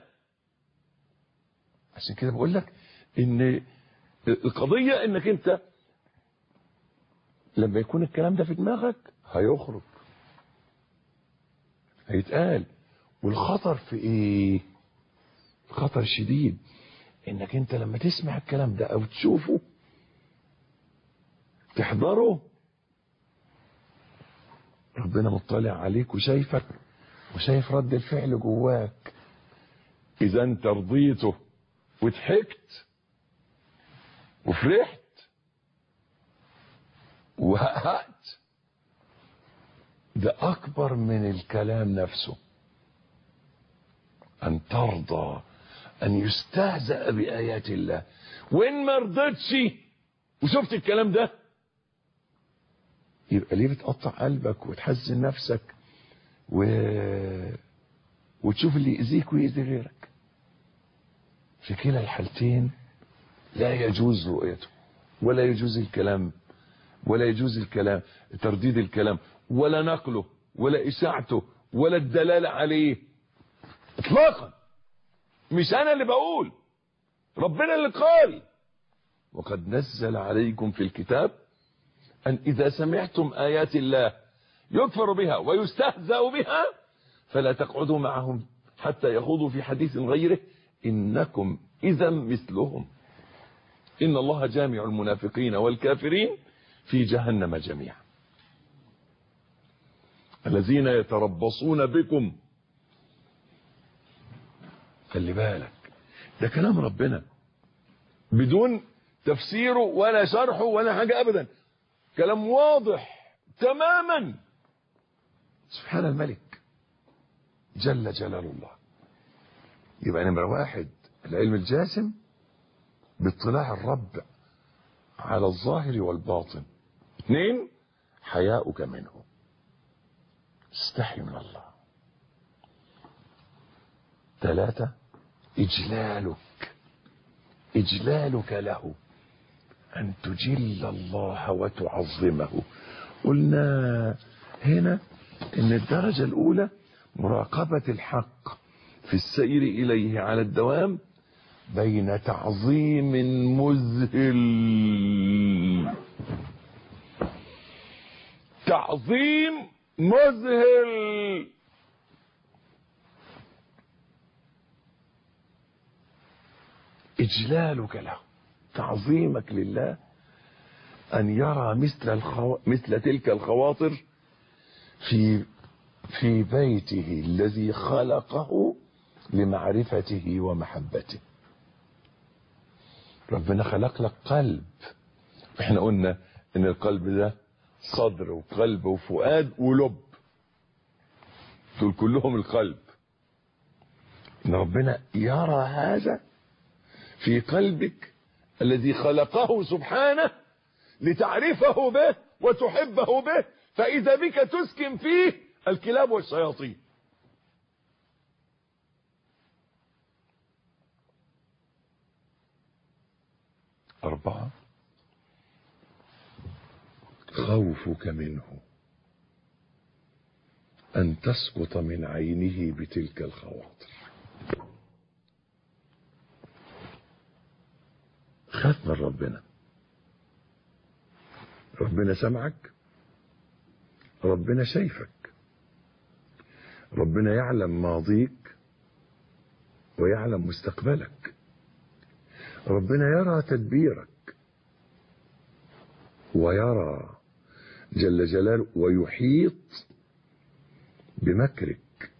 عشان كده بقول لك ان القضية انك انت لما يكون الكلام ده في دماغك هيخرج، هيتقال. والخطر في ايه؟ خطر شديد انك انت لما تسمع الكلام ده او تشوفه تحضره، ربنا مطلع عليك وشايفك وشايف رد الفعل جواك. اذا انت رضيته وضحكت وفرحت وهقت، ده اكبر من الكلام نفسه. ان ترضى ان يستهزأ بآيات الله. وان ما رضيتش وشفت الكلام ده، يبقى ليه بتقطع قلبك وتحزن نفسك وتشوف اللي يأذيك ويأذي غيرك؟ في كلا الحالتين لا يجوز رؤيته، ولا يجوز الكلام، ولا يجوز الكلام ترديد الكلام، ولا نقله، ولا إشاعته، ولا الدلالة عليه اطلاقا. مش انا اللي بقول، ربنا اللي قال: وقد نزل عليكم في الكتاب ان اذا سمعتم ايات الله يكفر بها ويستهزأ بها فلا تقعدوا معهم حتى يخوضوا في حديث غيره انكم اذا مثلهم ان الله جامع المنافقين والكافرين في جهنم جميعا. الذين يتربصون بكم. خلي بالك، ده كلام ربنا بدون تفسيره ولا شرحه ولا حاجة ابدا، كلام واضح تماما. سبحان الملك جل جلال الله. يبقى نمرة واحد العلم الجازم باطلاع الرب على الظاهر والباطن. 2 حياؤك منه، استحي من الله. 3 إجلالك له، أن تجل الله وتعظمه. قلنا هنا إن الدرجة الأولى مراقبة الحق في السير إليه على الدوام بين تعظيم مذهل، تعظيم مذهل، إجلالك له، تعظيمك لله، أن يرى مثل تلك الخواطر في بيته الذي خلقه لمعرفته ومحبته. ربنا خلق لك قلب. احنا قلنا ان القلب ده صدر وقلب وفؤاد ولب، دول كلهم القلب. ان ربنا يرى هذا في قلبك الذي خلقه سبحانه لتعرفه به وتحبه به، فإذا بك تسكن فيه الكلاب والشياطين. 4 خوفك منه، أن تسقط من عينه بتلك الخواطر. خاف من ربنا. ربنا سمعك، ربنا شايفك، ربنا يعلم ماضيك ويعلم مستقبلك. ربنا يرى تدبيرك ويرى جل جلاله ويحيط بمكرك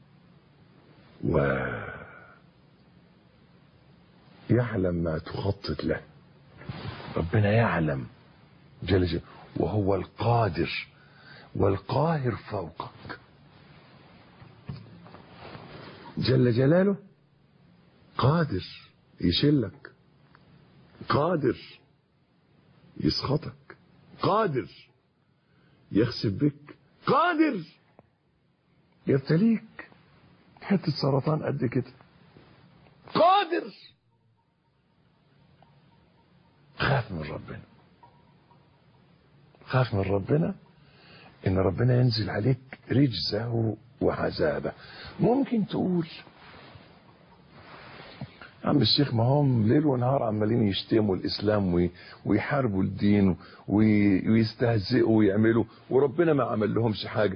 ويعلم ما تخطط له. ربنا يعلم جل جلاله، وهو القادر والقاهر فوقك جل جلاله. قادر يشلك، قادر يسخطك، قادر يخسف بك، قادر يبتليك حتة سرطان قد كده، قادر. خاف من ربنا، خاف من ربنا ان ربنا ينزل عليك رجزه وعذابه. ممكن تقول عم الشيخ ما هم ليل ونهار عمالين يشتموا الاسلام ويحاربوا الدين ويستهزئوا ويعملوا، وربنا ما عمل لهمش حاجه.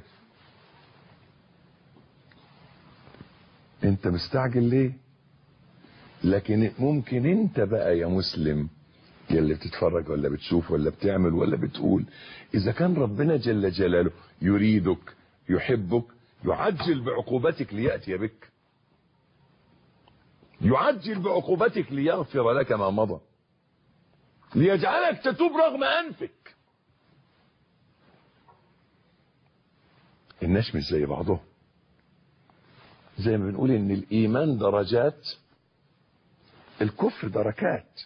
انت مستعجل ليه؟ لكن ممكن انت بقى يا مسلم يا اللي بتتفرج ولا بتشوف ولا بتعمل ولا بتقول، اذا كان ربنا جل جلاله يريدك يحبك يعجل بعقوبتك ليأتي بك، يعجل بعقوبتك ليغفر لك ما مضى، ليجعلك تتوب رغم أنفك. الناس مش زي بعضهم. زي ما بنقول ان الايمان درجات، الكفر دركات.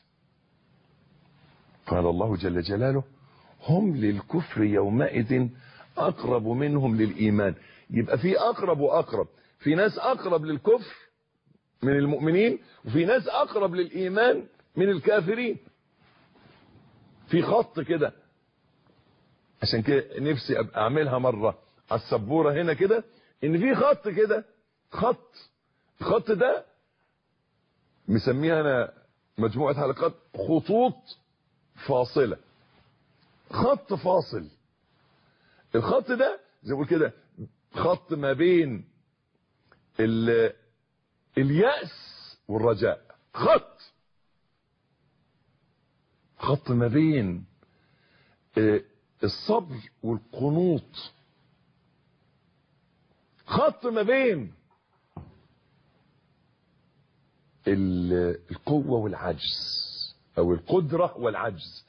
قال الله جل جلاله هم للكفر يومئذ اقرب منهم للايمان. يبقى في اقرب واقرب، في ناس اقرب للكفر من المؤمنين، وفي ناس اقرب للايمان من الكافرين. في خط كده، عشان كده نفسي ابقى اعملها مره على السبوره هنا كده، ان في خط كده، الخط ده مسميها انا مجموعه حلقات خطوط فاصله. خط فاصل، الخط ده زي ما بقول كده خط ما بين اليأس والرجاء، خط ما بين الصبر والقنوط، خط ما بين القوة والعجز او القدرة والعجز،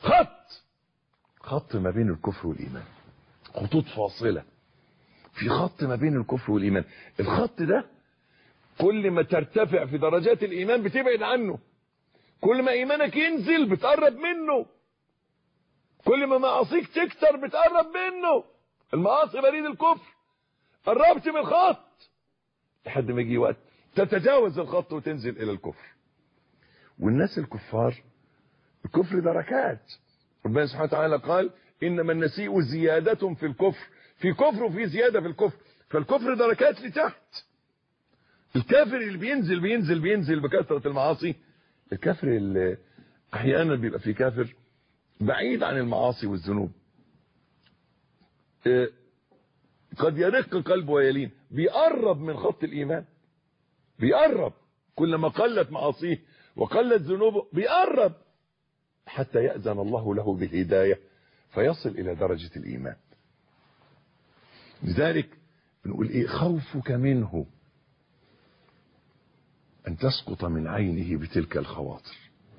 خط ما بين الكفر والإيمان. خطوط فاصلة، في خط ما بين الكفر والإيمان. الخط ده كل ما ترتفع في درجات الإيمان بتبعد عنه، كل ما إيمانك ينزل بتقرب منه، كل ما معاصيك تكتر بتقرب منه. المعاصي بريد الكفر، قربت من الخط لحد ما يجي وقت تتجاوز الخط وتنزل إلى الكفر. والناس الكفار الكفر دركات. ربنا سبحانه وتعالى قال إنما النسيء زيادة في الكفر، في كفر وفي زيادة في الكفر، فالكفر دركات لتحت. الكافر اللي بينزل بكثرة المعاصي، الكافر اللي احيانا بيبقى في كافر بعيد عن المعاصي والذنوب، قد يرق قلبه ويلين، بيقرب من خط الإيمان، بيقرب كلما قلت معاصيه وقلت ذنوبه، بيقرب حتى يأذن الله له بالهداية فيصل إلى درجة الإيمان. لذلك بنقول إيه؟ خوفك منه أن تسقط من عينه بتلك الخواطر.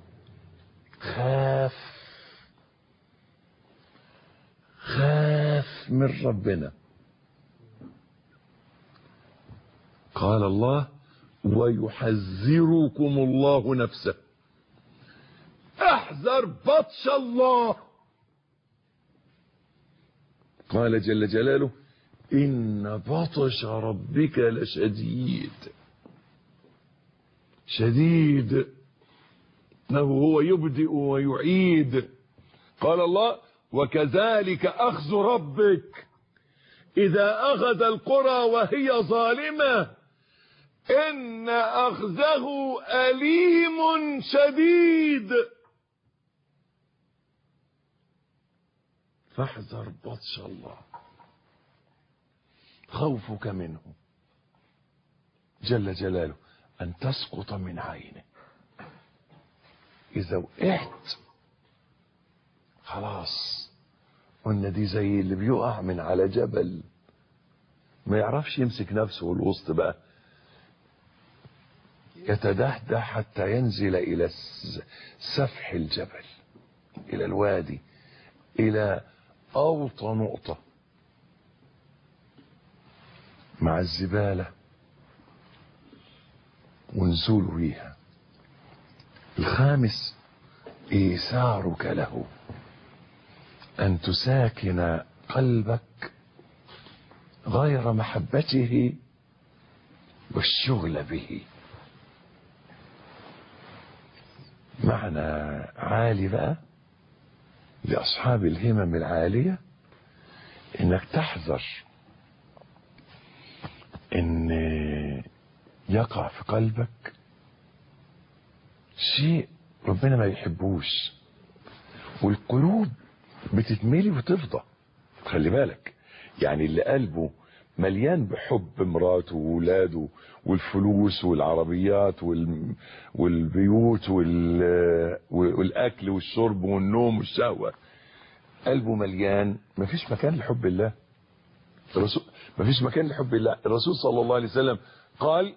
خاف من ربنا. قال الله ويحذركم الله نفسه، احذر بطش الله. قال جل جلاله إن بطش ربك لشديد، شديد، انه هو يبدئ ويعيد. قال الله وكذلك أخذ ربك إذا أخذ القرى وهي ظالمة إن أخذه أليم شديد. فاحذر بطش الله، خوفك منه جل جلاله أن تسقط من عينه. إذا وقعت خلاص، قلنا دي زي اللي بيقع من على جبل ما يعرفش يمسك نفسه، والوسط بقى يتدحدح حتى ينزل إلى سفح الجبل، إلى الوادي، إلى أوطى نقطة مع الزبالة ونزول بيها. الخامس إيثارك له، أن تساكن قلبك غير محبته والشغل به. معنى عالي بقى لأصحاب الهمم العالية، إنك تحذر إن يقع في قلبك شيء ربنا ما يحبوش، والقلوب بتتملي وتفضى. خلي بالك، يعني اللي قلبه مليان بحب مراته وولاده والفلوس والعربيات والبيوت والأكل والشرب والنوم والشهوة، قلبه مليان، مفيش مكان لحب الله. الرسول مفيش مكان لحب الله. الرسول صلى الله عليه وسلم قال: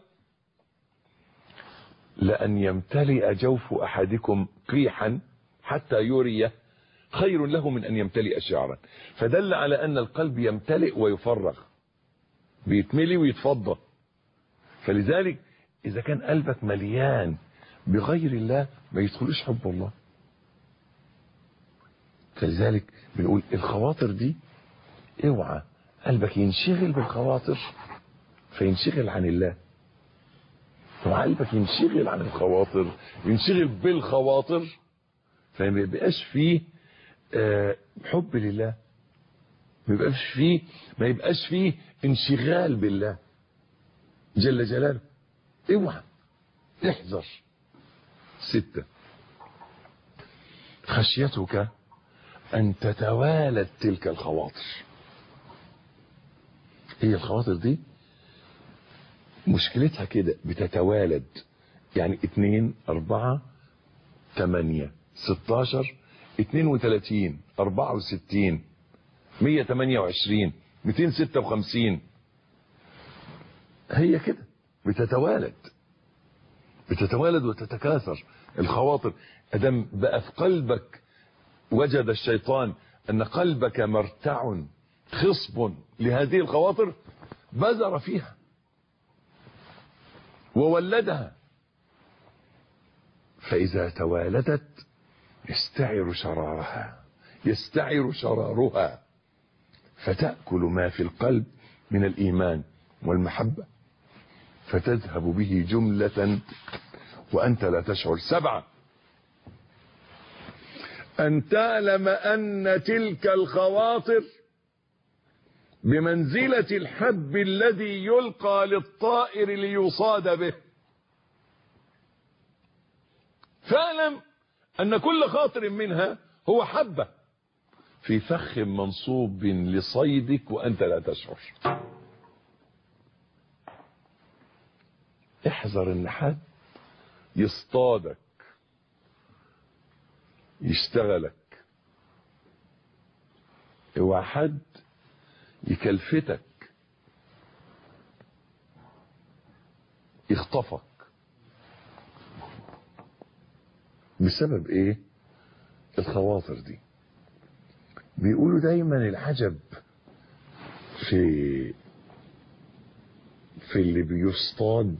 لأن يمتلئ جوف أحدكم قيحا حتى يريه خير له من أن يمتلئ شعرا. فدل على أن القلب يمتلئ ويفرغ، بيتملي ويتفضى. فلذلك إذا كان قلبك مليان بغير الله ما يدخلوش حب الله. فلذلك بنقول الخواطر دي اوعى قلبك ينشغل بالخواطر فينشغل عن الله، وقلبك ينشغل عن الخواطر، ينشغل بالخواطر، فما يبقاش فيه حب لله، ما يبقاش فيه انشغال بالله جل جلاله. اوعى، احذر. 6 خشيتك أن تتوالد تلك الخواطر. هي الخواطر دي مشكلتها كده، بتتوالد. يعني 2 4 8 16 32 64 128 256. هي كده بتتوالد وتتكاثر الخواطر. ادم بقى في قلبك، وجد الشيطان ان قلبك مرتع خصب لهذه الخواطر، بذر فيها وولدها. فإذا توالدت يستعر شرارها فتأكل ما في القلب من الإيمان والمحبة، فتذهب به جملة وأنت لا تشعر. 7 أن تعلم أن تلك الخواطر بمنزلة الحب الذي يلقى للطائر ليصاد به. فاعلم أن كل خاطر منها هو حبة في فخ منصوب لصيدك وأنت لا تشعر. احذر ان حد يصطادك، يشتغلك. اوعى حد يكلفتك، يخطفك. بسبب ايه؟ الخواطر دي. بيقولوا دايما العجب في اللي بيصطاد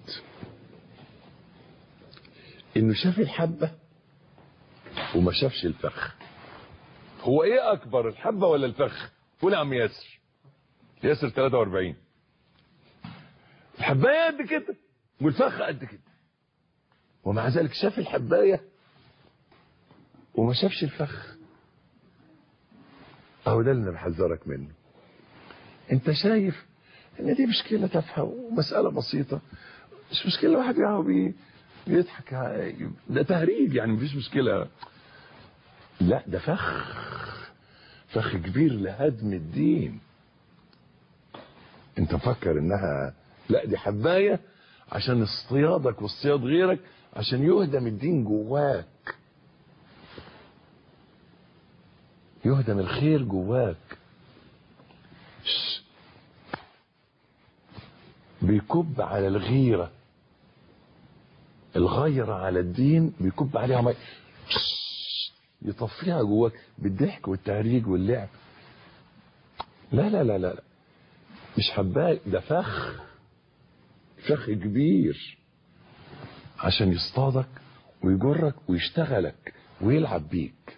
انه شاف الحبة وما شافش الفخ. هو ايه اكبر، الحبة ولا الفخ؟ قول يا عم ياسر. ياسر 43. الحباية قد كده والفخ قد كده، ومع ذلك شاف الحباية وما شافش الفخ. اهو ده اللي انا بحذرك منه. انت شايف ان دي مشكلة تافهة ومسألة بسيطة، مش مشكلة، واحد يقعد بيضحك، ده تهريج يعني، مفيش مشكلة. لا، ده فخ كبير لهدم الدين. انت فكر انها لا، دي حباية عشان اصطيادك واصطياد غيرك، عشان يهدم الدين جواك، يهدم الخير جواك. بيكب على الغيرة، الغيرة على الدين بيكب عليها ماء يطفيها جواك بالضحك والتهريج واللعب. لا لا لا لا، مش حباك، ده فخ كبير عشان يصطادك ويجرك ويشتغلك ويلعب بيك.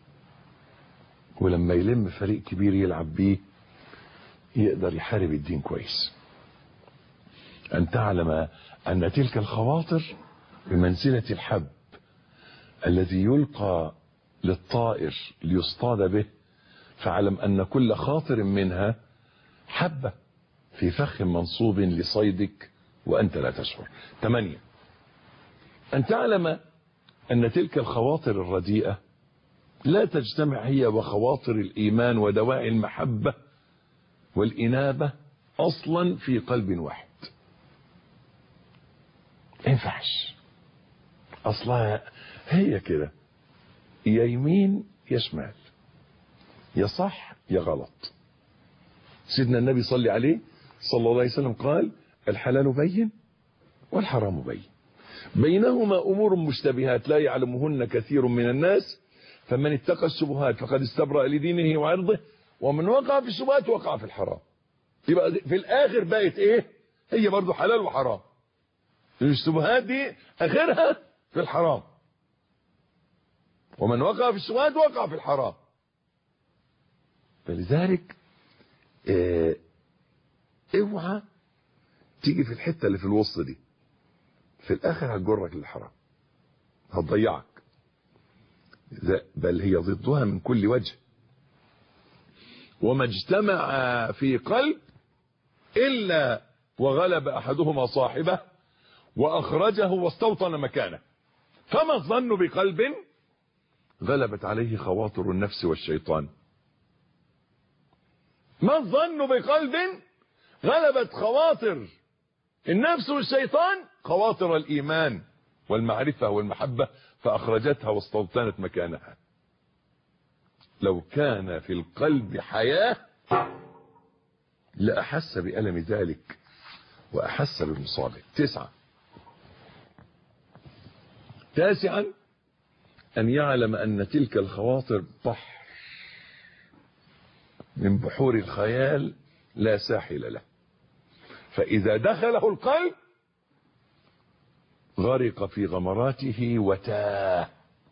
ولما يلم فريق كبير يلعب بيه يقدر يحارب الدين كويس. أن تعلم أن تلك الخواطر بمنزلة الحب الذي يلقى للطائر ليصطاد به، فاعلم أن كل خاطر منها حبة في فخ منصوب لصيدك وأنت لا تشعر. 8. أن تعلم أن تلك الخواطر الرديئة لا تجتمع هي وخواطر الإيمان ودواعي المحبة والإنابة أصلا في قلب واحد. ينفعش، أصلها هي كده، يا يمين يا شمال، يا صح يا غلط. سيدنا النبي صلى عليه صلى الله عليه وسلم قال: الحلال بين والحرام بين، بينهما أمور مشتبهات لا يعلمهن كثير من الناس، فمن اتقى الشبهات فقد استبرأ لدينه وعرضه، ومن وقع في الشبهات وقع في الحرام. يبقى في الآخر بقت إيه؟ هي برضو حلال وحرام. الشبهات دي آخرها في الحرام، ومن وقع في الشبهات وقع في الحرام. فلذلك اوعى تيجي في الحتة اللي في الوسط دي، في الآخر هتجرك للحرام، هتضيعك، بل هي ضدها من كل وجه. وما اجتمع في قلب إلا وغلب أحدهما صاحبه وأخرجه واستوطن مكانه. فما الظن بقلب غلبت عليه خواطر النفس والشيطان؟ ما الظن بقلب غلبت خواطر النفس والشيطان خواطر الإيمان والمعرفة والمحبة فأخرجتها واستوطنت مكانها. لو كان في القلب حياة لأحس بألم ذلك وأحس بمصابه. 9. أن يعلم أن تلك الخواطر بحر من بحور الخيال لا ساحل له، فإذا دخله القلب غرق في غمراته وتاه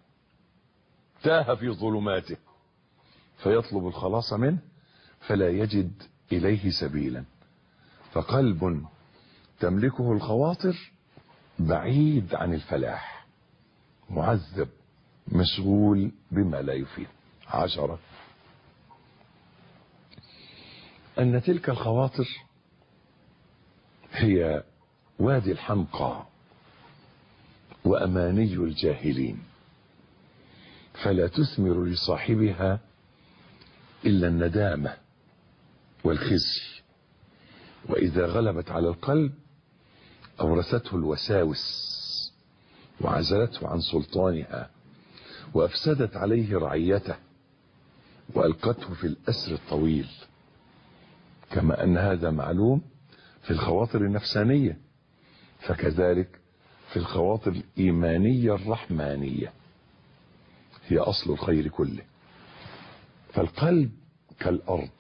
في ظلماته، فيطلب الخلاص منه فلا يجد إليه سبيلا. فقلب تملكه الخواطر بعيد عن الفلاح، معذب مشغول بما لا يفيد. 10. أن تلك الخواطر هي وادي الحمقى وأماني الجاهلين، فلا تثمر لصاحبها إلا الندامة والخزي، وإذا غلبت على القلب أورثته الوساوس وعزلته عن سلطانها وأفسدت عليه رعيته وألقته في الأسر الطويل. كما أن هذا معلوم في الخواطر النفسانية، فكذلك في الخواطر الإيمانية الرحمانية هي أصل الخير كله. فالقلب كالأرض،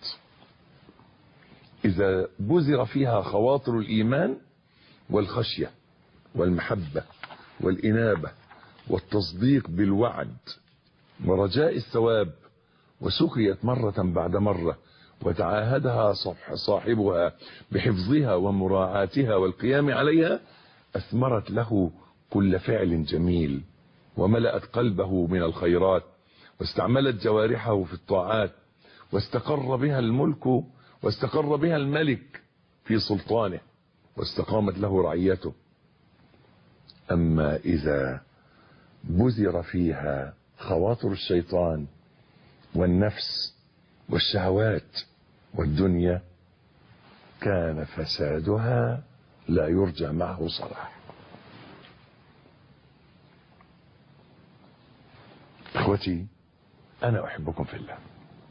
إذا بذر فيها خواطر الإيمان والخشية والمحبة والإنابة والتصديق بالوعد ورجاء الثواب، وسقيت مرة بعد مرة وتعاهدها صاحبها بحفظها ومراعاتها والقيام عليها، أثمرت له كل فعل جميل وملأت قلبه من الخيرات، واستعملت جوارحه في الطاعات، واستقر بها الملك في سلطانه، واستقامت له رعيته. أما إذا بذر فيها خواطر الشيطان والنفس والشهوات والدنيا كان فسادها لا يرجى معه صلاح. اخوتي انا احبكم في الله.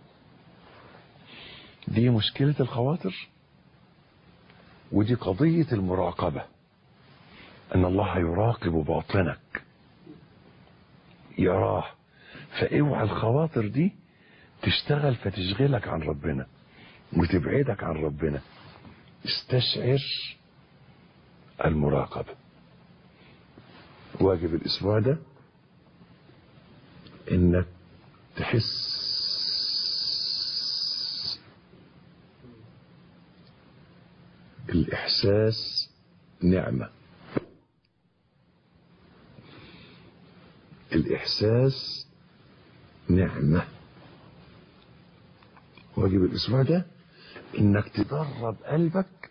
دي مشكلة الخواطر، ودي قضية المراقبة، ان الله يراقب باطنك يراه. فاوعى الخواطر دي تشتغل فتشغلك عن ربنا وتبعدك عن ربنا. استشعر المراقبة. واجب الاسبوع ده انك تحس الاحساس نعمة. الاحساس نعمة. واجب الاسبوع ده انك تدرب قلبك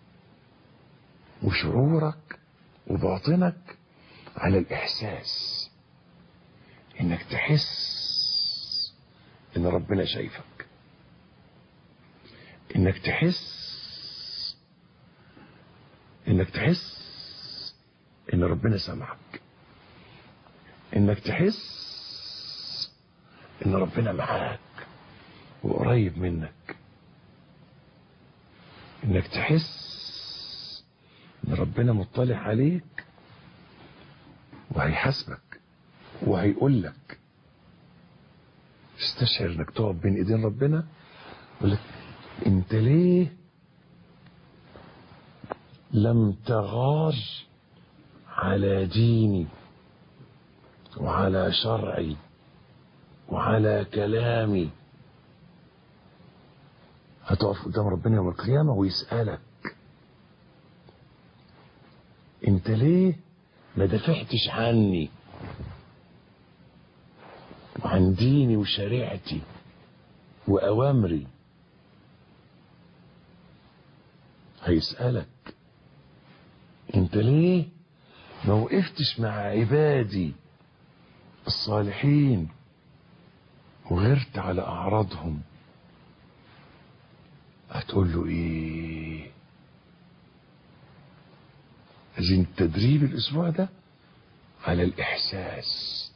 وشعورك وباطنك على الاحساس، انك تحس ان ربنا شايفك، انك تحس ان ربنا سمعك، انك تحس ان ربنا معاك وقريب منك، انك تحس ان ربنا مطلع عليك وهيحاسبك وهيقول لك. استشعر انك تقف بين ايدين ربنا يقول لك انت ليه لم تغار على ديني وعلى شرعي وعلى كلامي. هتقف قدام ربنا يوم القيامة ويسألك انت ليه ما دافعتش عني وعن ديني وشريعتي وأوامري. هيسألك انت ليه ما وقفتش مع عبادي الصالحين وغرت على أعراضهم. هتقول له ايه؟ عايزين التدريب الاسبوع ده على الاحساس،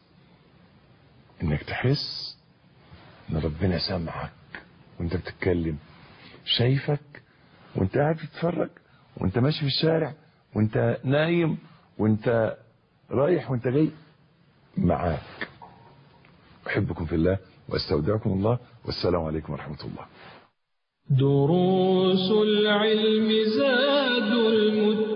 انك تحس ان ربنا سامعك وانت بتتكلم، شايفك وانت قاعد تتفرج، وانت ماشي في الشارع، وانت نايم، وانت رايح وانت جاي، معاك. احبكم في الله واستودعكم الله، والسلام عليكم ورحمة الله. دروس العلم زاد المتقين